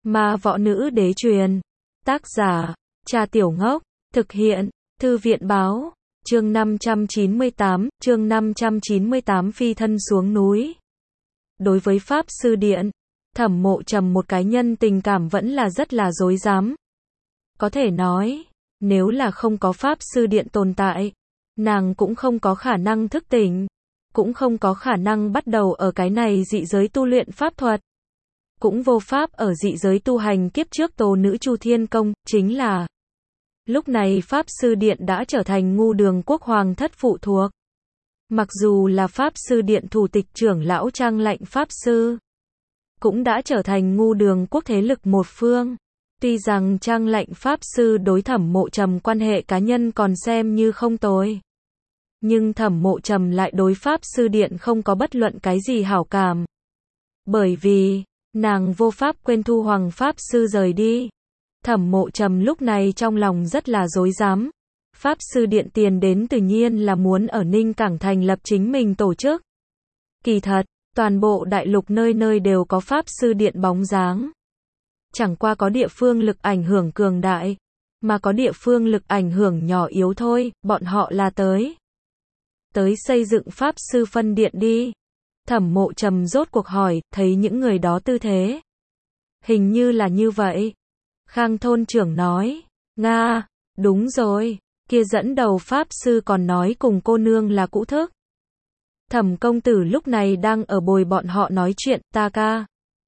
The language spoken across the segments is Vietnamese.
Ma Võ Nữ Đế truyền. Tác giả, Trà Tiểu Ngốc. Thực hiện, Thư viện Báo. Chương 598, phi thân xuống núi. Đối với Pháp Sư Điện, Thẩm Mộ Trầm một cái nhân tình cảm vẫn là rất là dối dám. Có thể nói, nếu là không có Pháp Sư Điện tồn tại, nàng cũng không có khả năng thức tỉnh, cũng không có khả năng bắt đầu ở cái này dị giới tu luyện pháp thuật, cũng vô pháp ở dị giới tu hành kiếp trước Tố Nữ Chu Thiên Công, chính là lúc này Pháp Sư Điện đã trở thành Ngu Đường Quốc Hoàng thất phụ thuộc. Mặc dù là Pháp Sư Điện thủ tịch trưởng lão Trang Lạnh Pháp Sư, cũng đã trở thành Ngu Đường Quốc thế lực một phương. Tuy rằng Trang Lạnh Pháp Sư đối Thẩm Mộ Trầm quan hệ cá nhân còn xem như không tồi, nhưng Thẩm Mộ Trầm lại đối Pháp Sư Điện không có bất luận cái gì hảo cảm. Bởi vì, nàng vô pháp quên Thu Hoàng Pháp Sư rời đi. Thẩm Mộ Trầm lúc này trong lòng rất là rối rắm. Pháp Sư Điện tiền đến tự nhiên là muốn ở Ninh Cảng thành lập chính mình tổ chức. Kỳ thật, toàn bộ đại lục nơi nơi đều có Pháp Sư Điện bóng dáng. Chẳng qua có địa phương lực ảnh hưởng cường đại, mà có địa phương lực ảnh hưởng nhỏ yếu thôi, bọn họ là tới xây dựng Pháp Sư phân điện đi. Thẩm Mộ Trầm rốt cuộc hỏi, thấy những người đó tư thế. Hình như là như vậy. Khang thôn trưởng nói, Nga, đúng rồi, kia dẫn đầu Pháp Sư còn nói cùng cô nương là cũ thức. Thẩm công tử lúc này đang ở bồi bọn họ nói chuyện, ta ca.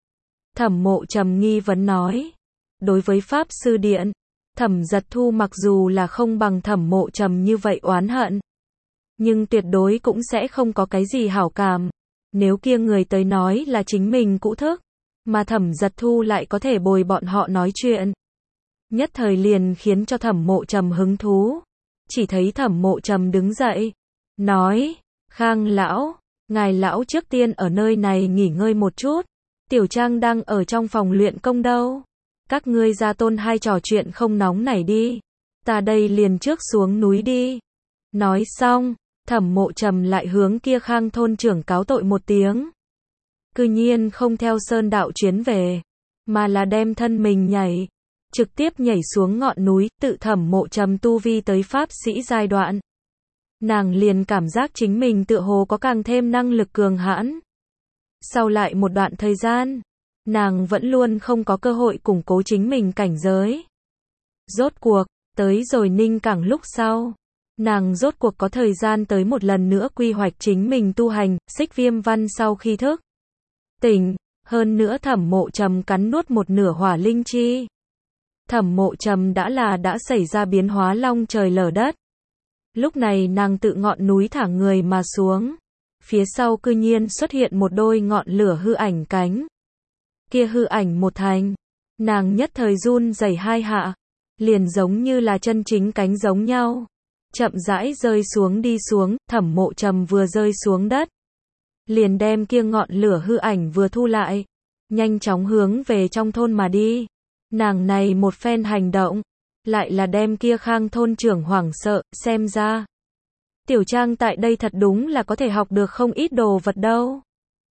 Thẩm Mộ Trầm nghi vấn nói, đối với Pháp Sư Điện, Thẩm Giật Thu mặc dù là không bằng Thẩm Mộ Trầm như vậy oán hận, nhưng tuyệt đối cũng sẽ không có cái gì hảo cảm. Nếu kia người tới nói là chính mình cũ thức, mà Thẩm Giật Thu lại có thể bồi bọn họ nói chuyện, nhất thời liền khiến cho Thẩm Mộ Trầm hứng thú. Chỉ thấy Thẩm Mộ Trầm đứng dậy, nói, Khang lão, ngài lão trước tiên ở nơi này nghỉ ngơi một chút, Tiểu Trang đang ở trong phòng luyện công đâu. Các ngươi gia tôn hai trò chuyện không nóng nảy đi, ta đây liền trước xuống núi đi. Nói xong, Thẩm Mộ Trầm lại hướng kia Khang thôn trưởng cáo tội một tiếng. Cư nhiên không theo sơn đạo chuyến về, mà là đem thân mình nhảy, trực tiếp nhảy xuống ngọn núi, tự Thẩm Mộ Trầm tu vi tới Pháp sĩ giai đoạn. Nàng liền cảm giác chính mình tựa hồ có càng thêm năng lực cường hãn. Sau lại một đoạn thời gian, nàng vẫn luôn không có cơ hội củng cố chính mình cảnh giới. Rốt cuộc, tới rồi Ninh Cảng lúc sau, nàng rốt cuộc có thời gian tới một lần nữa quy hoạch chính mình tu hành. Xích Viêm Văn sau khi thức tỉnh, hơn nữa Thẩm Mộ Trầm cắn nuốt một nửa hỏa linh chi. Thẩm Mộ Trầm đã xảy ra biến hóa long trời lở đất. Lúc này nàng tự ngọn núi thả người mà xuống. Phía sau cư nhiên xuất hiện một đôi ngọn lửa hư ảnh cánh. Kia hư ảnh một thành, nàng nhất thời run rẩy hai hạ, liền giống như là chân chính cánh giống nhau. Chậm rãi rơi xuống đi xuống, Thẩm Mộ Trầm vừa rơi xuống đất, liền đem kia ngọn lửa hư ảnh vừa thu lại, nhanh chóng hướng về trong thôn mà đi. Nàng này một phen hành động, lại là đem kia Khang thôn trưởng hoảng sợ, xem ra Tiểu Trang tại đây thật đúng là có thể học được không ít đồ vật đâu.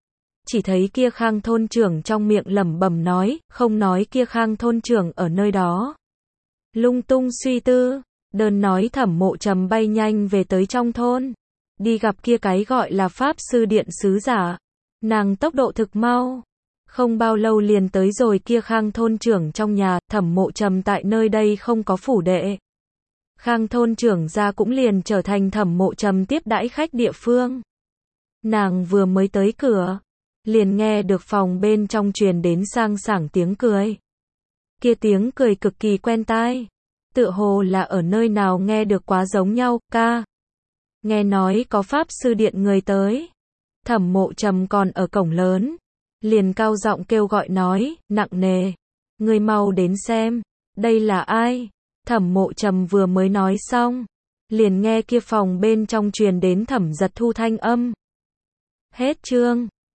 Chỉ thấy kia Khang thôn trưởng trong miệng lẩm bẩm nói, không nói kia Khang thôn trưởng ở nơi đó lung tung suy tư, đơn nói Thẩm Mộ Trầm bay nhanh về tới trong thôn, đi gặp kia cái gọi là Pháp Sư Điện sứ giả. Nàng tốc độ thực mau, không bao lâu liền tới rồi kia Khang thôn trưởng trong nhà. Thẩm Mộ Trầm tại nơi đây không có phủ đệ, Khang thôn trưởng gia cũng liền trở thành Thẩm Mộ Trầm tiếp đãi khách địa phương. Nàng vừa mới tới cửa, liền nghe được phòng bên trong truyền đến sang sảng tiếng cười. Kia tiếng cười cực kỳ quen tai, tựa hồ là ở nơi nào nghe được quá giống nhau. Ca, nghe nói có Pháp Sư Điện người tới. Thẩm Mộ Trầm còn ở cổng lớn, liền cao giọng kêu gọi nói, nặng nề, ngươi mau đến xem, đây là ai? Thẩm Mộ Trầm vừa mới nói xong, liền nghe kia phòng bên trong truyền đến Thẩm Giật Thu thanh âm. Hết chương.